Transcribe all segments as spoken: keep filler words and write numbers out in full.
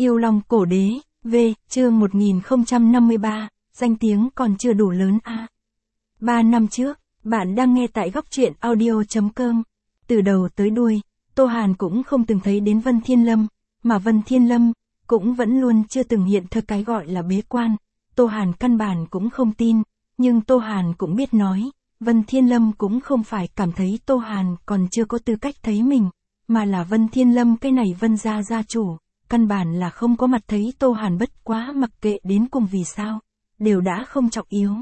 Yêu Long Cổ Đế, V, chương một nghìn không trăm năm mươi ba, danh tiếng còn chưa đủ lớn a. Ba năm trước, bạn đang nghe tại góc truyện audio chấm com. Từ đầu tới đuôi, Tô Hàn cũng không từng thấy đến Vân Thiên Lâm, mà Vân Thiên Lâm cũng vẫn luôn chưa từng hiện thực cái gọi là bế quan. Tô Hàn căn bản cũng không tin, nhưng Tô Hàn cũng biết nói, Vân Thiên Lâm cũng không phải cảm thấy Tô Hàn còn chưa có tư cách thấy mình, mà là Vân Thiên Lâm cái này Vân gia gia chủ, căn bản là không có mặt thấy Tô Hàn, bất quá mặc kệ đến cùng vì sao, đều đã không trọng yếu.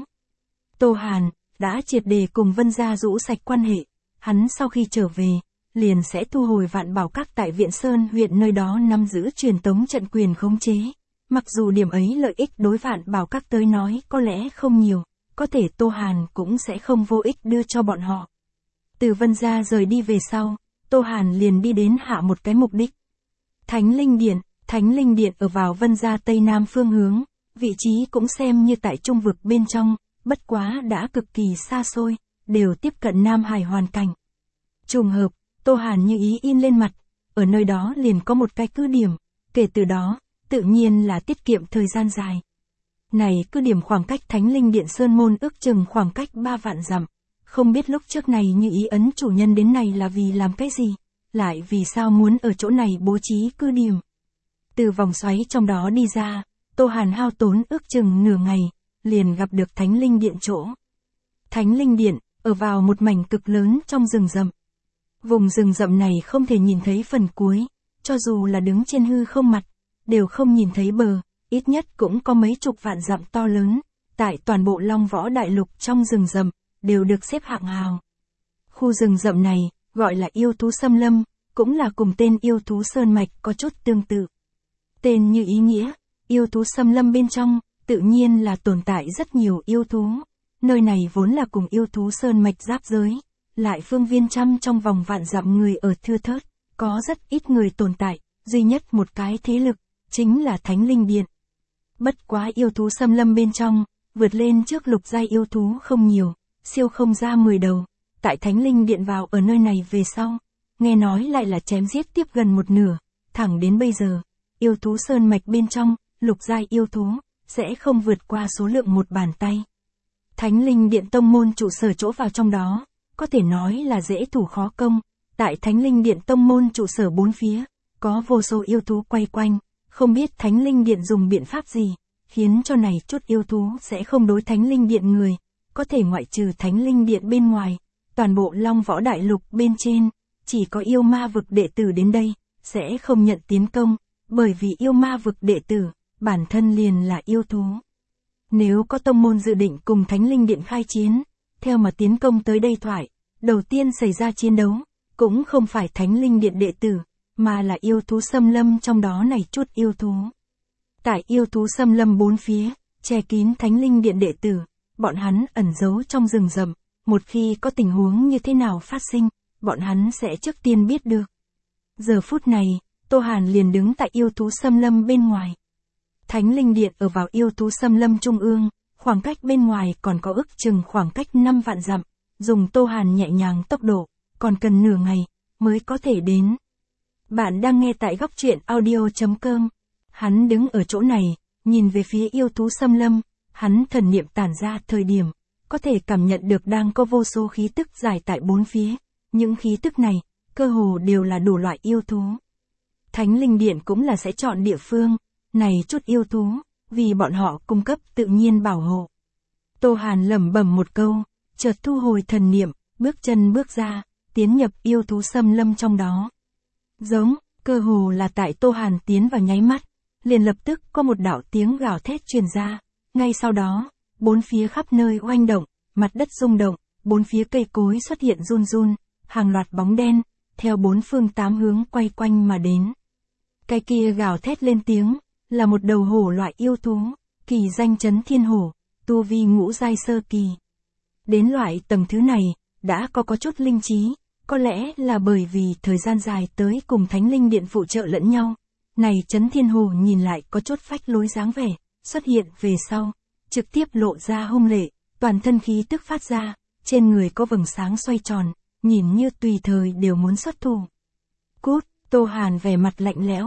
Tô Hàn đã triệt để cùng Vân gia rũ sạch quan hệ, hắn sau khi trở về, liền sẽ thu hồi Vạn Bảo Các tại Viện Sơn huyện, nơi đó nắm giữ truyền tống trận quyền khống chế. Mặc dù điểm ấy lợi ích đối Vạn Bảo Các tới nói có lẽ không nhiều, có thể Tô Hàn cũng sẽ không vô ích đưa cho bọn họ. Từ Vân gia rời đi về sau, Tô Hàn liền đi đến hạ một cái mục đích. Thánh Linh Điện. Thánh Linh Điện ở vào Vân gia tây nam phương hướng, vị trí cũng xem như tại trung vực bên trong, bất quá đã cực kỳ xa xôi, đều tiếp cận Nam Hải hoàn cảnh. Trùng hợp, Tô Hàn như ý in lên mặt, ở nơi đó liền có một cái cứ điểm, kể từ đó, tự nhiên là tiết kiệm thời gian dài. Này cứ điểm khoảng cách Thánh Linh Điện Sơn Môn ước chừng khoảng cách ba vạn dặm, không biết lúc trước này như ý ấn chủ nhân đến này là vì làm cái gì, lại vì sao muốn ở chỗ này bố trí cứ điểm. Từ vòng xoáy trong đó đi ra, Tô Hàn hao tốn ước chừng nửa ngày, liền gặp được Thánh Linh Điện chỗ. Thánh Linh Điện, ở vào một mảnh cực lớn trong rừng rậm. Vùng rừng rậm này không thể nhìn thấy phần cuối, cho dù là đứng trên hư không mặt, đều không nhìn thấy bờ, ít nhất cũng có mấy chục vạn dặm to lớn, tại toàn bộ Long Võ Đại Lục trong rừng rậm, đều được xếp hạng hào. Khu rừng rậm này, gọi là yêu thú xâm lâm, cũng là cùng tên yêu thú sơn mạch có chút tương tự. Tên như ý nghĩa, yêu thú xâm lâm bên trong, tự nhiên là tồn tại rất nhiều yêu thú. Nơi này vốn là cùng yêu thú sơn mạch giáp giới, lại phương viên trăm trong vòng vạn dặm người ở thưa thớt, có rất ít người tồn tại, duy nhất một cái thế lực, chính là Thánh Linh Điện. Bất quá yêu thú xâm lâm bên trong, vượt lên trước lục giai yêu thú không nhiều, siêu không ra mười đầu, tại Thánh Linh Điện vào ở nơi này về sau, nghe nói lại là chém giết tiếp gần một nửa, thẳng đến bây giờ. Yêu thú sơn mạch bên trong, lục giai yêu thú, sẽ không vượt qua số lượng một bàn tay. Thánh Linh Điện tông môn trụ sở chỗ vào trong đó, có thể nói là dễ thủ khó công. Tại Thánh Linh Điện tông môn trụ sở bốn phía, có vô số yêu thú quay quanh, không biết Thánh Linh Điện dùng biện pháp gì, khiến cho này chút yêu thú sẽ không đối Thánh Linh Điện người, có thể ngoại trừ Thánh Linh Điện bên ngoài, toàn bộ Long Võ Đại Lục bên trên, chỉ có yêu ma vực đệ tử đến đây, sẽ không nhận tiến công. Bởi vì yêu ma vực đệ tử, bản thân liền là yêu thú. Nếu có tông môn dự định cùng Thánh Linh Điện khai chiến, theo mà tiến công tới đây thoại, đầu tiên xảy ra chiến đấu, cũng không phải Thánh Linh Điện đệ tử, mà là yêu thú xâm lâm trong đó này chút yêu thú. Tại yêu thú xâm lâm bốn phía, che kín Thánh Linh Điện đệ tử, bọn hắn ẩn giấu trong rừng rậm, một khi có tình huống như thế nào phát sinh, bọn hắn sẽ trước tiên biết được. Giờ phút này, Tô Hàn liền đứng tại yêu thú xâm lâm bên ngoài. Thánh Linh Điện ở vào yêu thú xâm lâm trung ương, khoảng cách bên ngoài còn có ước chừng khoảng cách năm vạn dặm, dùng Tô Hàn nhẹ nhàng tốc độ, còn cần nửa ngày, mới có thể đến. Bạn đang nghe tại góc truyện audio chấm com. Hắn đứng ở chỗ này, nhìn về phía yêu thú xâm lâm, hắn thần niệm tản ra thời điểm, có thể cảm nhận được đang có vô số khí tức giải tại bốn phía, những khí tức này, cơ hồ đều là đủ loại yêu thú. Thánh Linh Điện cũng là sẽ chọn địa phương, này chút yêu thú, vì bọn họ cung cấp tự nhiên bảo hộ. Tô Hàn lẩm bẩm một câu, chợt thu hồi thần niệm, bước chân bước ra, tiến nhập yêu thú xâm lâm trong đó. Giống, cơ hồ là tại Tô Hàn tiến vào nháy mắt, liền lập tức có một đạo tiếng gào thét truyền ra, ngay sau đó, bốn phía khắp nơi oanh động, mặt đất rung động, bốn phía cây cối xuất hiện run run, hàng loạt bóng đen, theo bốn phương tám hướng quay quanh mà đến. Cái kia gào thét lên tiếng, là một đầu hổ loại yêu thú, kỳ danh Chấn Thiên Hổ, tu vi ngũ giai sơ kỳ. Đến loại tầng thứ này, đã có có chút linh trí, có lẽ là bởi vì thời gian dài tới cùng Thánh Linh Điện phụ trợ lẫn nhau. Này Chấn Thiên Hổ nhìn lại có chút phách lối dáng vẻ, xuất hiện về sau, trực tiếp lộ ra hung lệ, toàn thân khí tức phát ra, trên người có vầng sáng xoay tròn, nhìn như tùy thời đều muốn xuất thủ. Cút, Tô Hàn vẻ mặt lạnh lẽo,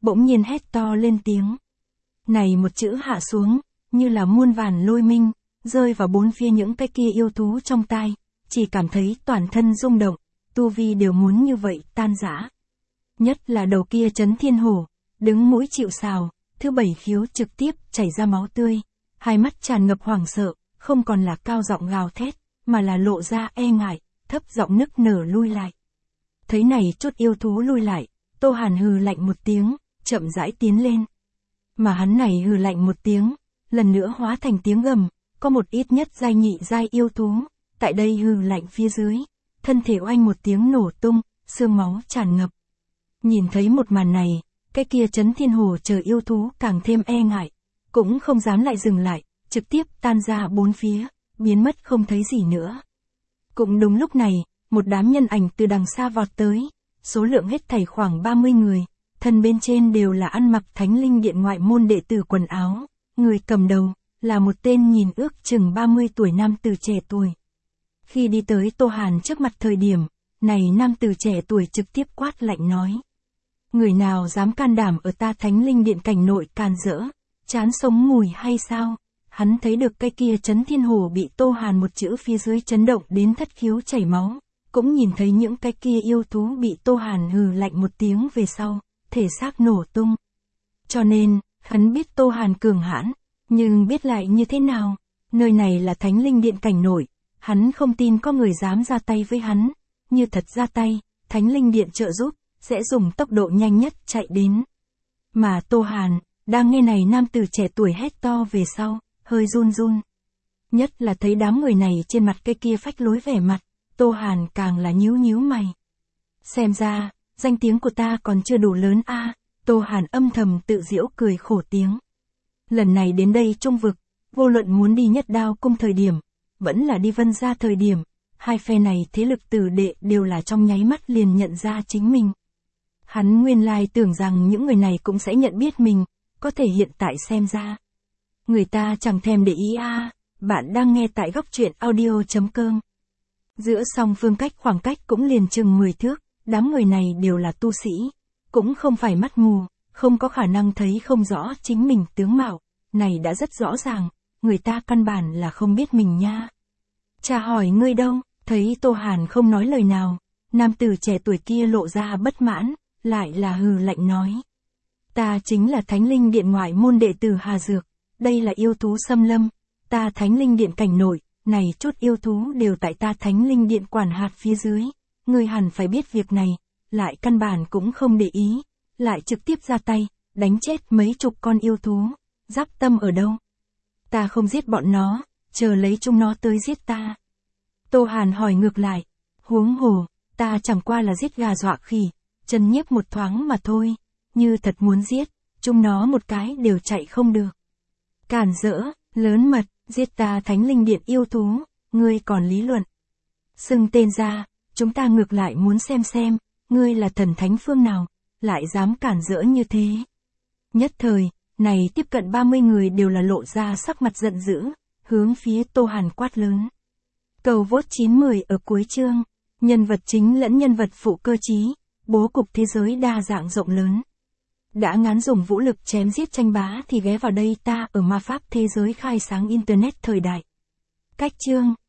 bỗng nhiên hét to lên tiếng. Này một chữ hạ xuống, như là muôn vàn lôi minh, rơi vào bốn phía những cái kia yêu thú trong tai, chỉ cảm thấy toàn thân rung động, tu vi đều muốn như vậy tan rã. Nhất là đầu kia Chấn Thiên Hổ, đứng mũi chịu sào, thứ bảy khiếu trực tiếp chảy ra máu tươi, hai mắt tràn ngập hoảng sợ, không còn là cao giọng gào thét, mà là lộ ra e ngại, thấp giọng nức nở lui lại. Thấy này chút yêu thú lui lại, Tô Hàn hừ lạnh một tiếng, chậm rãi tiến lên. Mà hắn này hừ lạnh một tiếng, lần nữa hóa thành tiếng gầm, có một ít nhất giai nhị giai yêu thú, tại đây hừ lạnh phía dưới, thân thể oanh một tiếng nổ tung, xương máu tràn ngập. Nhìn thấy một màn này, cái kia Chấn Thiên Hổ chờ yêu thú càng thêm e ngại, cũng không dám lại dừng lại, trực tiếp tan ra bốn phía, biến mất không thấy gì nữa. Cũng đúng lúc này, một đám nhân ảnh từ đằng xa vọt tới, số lượng hết thảy khoảng ba mươi người, thân bên trên đều là ăn mặc Thánh Linh Điện ngoại môn đệ tử quần áo, người cầm đầu là một tên nhìn ước chừng ba mươi tuổi nam tử trẻ tuổi. Khi đi tới Tô Hàn trước mặt thời điểm, này nam tử trẻ tuổi trực tiếp quát lạnh nói. Người nào dám can đảm ở ta Thánh Linh Điện cảnh nội can dỡ, chán sống mùi hay sao? Hắn thấy được cái kia Chấn Thiên Hổ bị Tô Hàn một chữ phía dưới chấn động đến thất khiếu chảy máu, cũng nhìn thấy những cái kia yêu thú bị Tô Hàn hừ lạnh một tiếng về sau, thể xác nổ tung. Cho nên, hắn biết Tô Hàn cường hãn, nhưng biết lại như thế nào, nơi này là Thánh Linh Điện cảnh nội, hắn không tin có người dám ra tay với hắn, như thật ra tay, Thánh Linh Điện trợ giúp, sẽ dùng tốc độ nhanh nhất chạy đến. Mà Tô Hàn, đang nghe này nam tử trẻ tuổi hét to về sau, hơi run run. Nhất là thấy đám người này trên mặt cái kia phách lối vẻ mặt, Tô Hàn càng là nhíu nhíu mày. Xem ra, danh tiếng của ta còn chưa đủ lớn a. À, Tô Hàn âm thầm tự giễu cười khổ tiếng. Lần này đến đây Trung Vực, vô luận muốn đi Nhất Đao Cung thời điểm, vẫn là đi Vân Gia thời điểm, hai phe này thế lực tử đệ đều là trong nháy mắt liền nhận ra chính mình. Hắn nguyên lai tưởng rằng những người này cũng sẽ nhận biết mình, có thể hiện tại xem ra. Người ta chẳng thèm để ý a. À, bạn đang nghe tại góc truyện audio chấm com. Giữa song phương cách khoảng cách cũng liền chừng mười thước, đám người này đều là tu sĩ, cũng không phải mắt mù, không có khả năng thấy không rõ chính mình tướng mạo, này đã rất rõ ràng, người ta căn bản là không biết mình nha. Chả hỏi ngươi đâu, thấy Tô Hàn không nói lời nào, nam tử trẻ tuổi kia lộ ra bất mãn, lại là hừ lạnh nói. Ta chính là Thánh Linh Điện ngoại môn đệ tử Hà Dược, đây là yêu thú xâm lâm, ta Thánh Linh Điện cảnh nội, này chút yêu thú đều tại ta Thánh Linh Điện quản hạt phía dưới, ngươi hẳn phải biết việc này, lại căn bản cũng không để ý, lại trực tiếp ra tay, đánh chết mấy chục con yêu thú, giáp tâm ở đâu? Ta không giết bọn nó, chờ lấy chúng nó tới giết ta. Tô Hàn hỏi ngược lại, huống hồ, ta chẳng qua là giết gà dọa khỉ, chân nhiếp một thoáng mà thôi, như thật muốn giết, chúng nó một cái đều chạy không được. Cản rỡ, lớn mật, giết ta Thánh Linh Điện yêu thú, ngươi còn lý luận. Xưng tên ra, chúng ta ngược lại muốn xem xem, ngươi là thần thánh phương nào, lại dám cản rỡ như thế. Nhất thời, này tiếp cận ba mươi người đều là lộ ra sắc mặt giận dữ, hướng phía Tô Hàn quát lớn. Cầu vote chín mười ở cuối chương, nhân vật chính lẫn nhân vật phụ cơ chí, bố cục thế giới đa dạng rộng lớn. Đã ngán dùng vũ lực chém giết tranh bá thì ghé vào đây ta ở ma pháp thế giới khai sáng internet thời đại. Cách chương